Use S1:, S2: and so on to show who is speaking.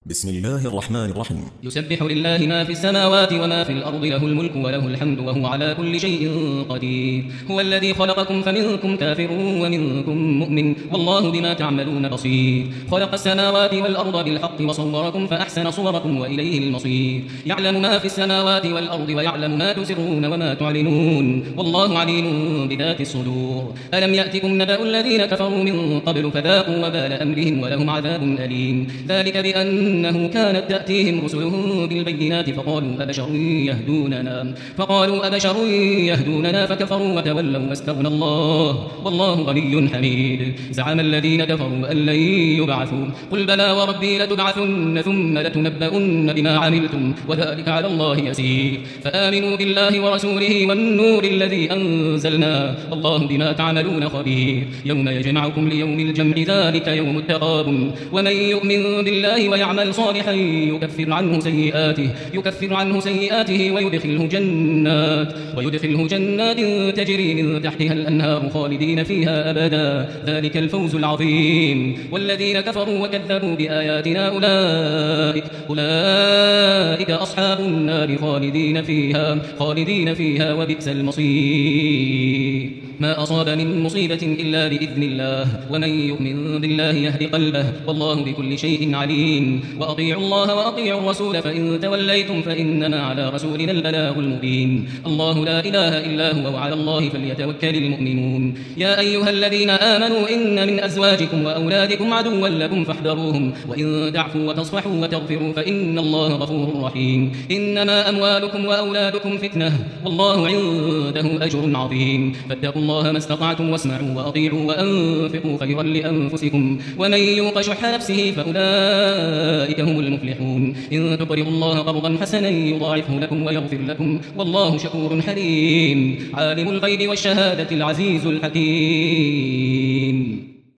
S1: بسم الله الرحمن الرحيم.
S2: يسبح لله ما في السماوات وما في الأرض، له الملك وله الحمد وهو على كل شيء قدير. هو الذي خلقكم فمنكم كافر ومنكم مؤمن، والله بما تعملون بصير. خلق السماوات والأرض بالحق وصوركم فأحسن صوركم وإليه المصير. يعلم ما في السماوات والأرض ويعلم ما تسرون وما تعلنون، والله عليم بذات الصدور. ألم يأتكم نبأ الذين كفروا من قبل فذاقوا وبال أمرهم ولهم عذاب أليم. ذلك بأنه كانت تأتيهم رسلهم بالبينات فقالوا أبشر يهدوننا فكفروا وتولوا واستغنى الله والله غني حميد. زعم الذين كفروا أن لن يبعثوا، قل بلى وربي لتبعثن ثم لتنبؤن بما عملتم وذلك على الله يسير. فآمنوا بالله ورسوله والنور الذي أنزلنا، الله بما تعملون خبير. يوم يجمعكم ليوم الجمع ذلك يوم التغابن، ومن يؤمن بالله ويعمل صالحا يكفر عنه سيئاته ويدخله جنات تجري من تحتها الأنهار خالدين فيها أبدا، ذلك الفوز العظيم. والذين كفروا وكذبوا بآياتنا أولئك أصحاب النار خالدين فيها وبئس المصير. ما أصاب من مصيبة إلا بإذن الله، ومن يؤمن بالله يهد قلبه، والله بكل شيء عليم. وأطيعوا الله وأطيعوا الرسول، فإن توليتم فإنما على رسولنا البلاغ المبين. الله لا إله إلا هو وعلى الله فليتوكل المؤمنون. يا أيها الذين آمنوا إن من أزواجكم وأولادكم عدوا لكم فاحذروهم، وإن تعفوا وتصفحوا وتغفروا فإن الله غفور رحيم. إنما أموالكم وأولادكم فتنة، والله عنده أجر عظيم. فاتقوا الله ما استطعتم واسمعوا وأطيعوا وأنفقوا خيرا لأنفسكم، ومن يوق شح نفسه فأولئك هم المفلحون. إن تقرضوا الله قرضا حسنا يضاعفه لكم ويغفر لكم، والله شكور حليم. عالم الغيب والشهادة العزيز الحكيم.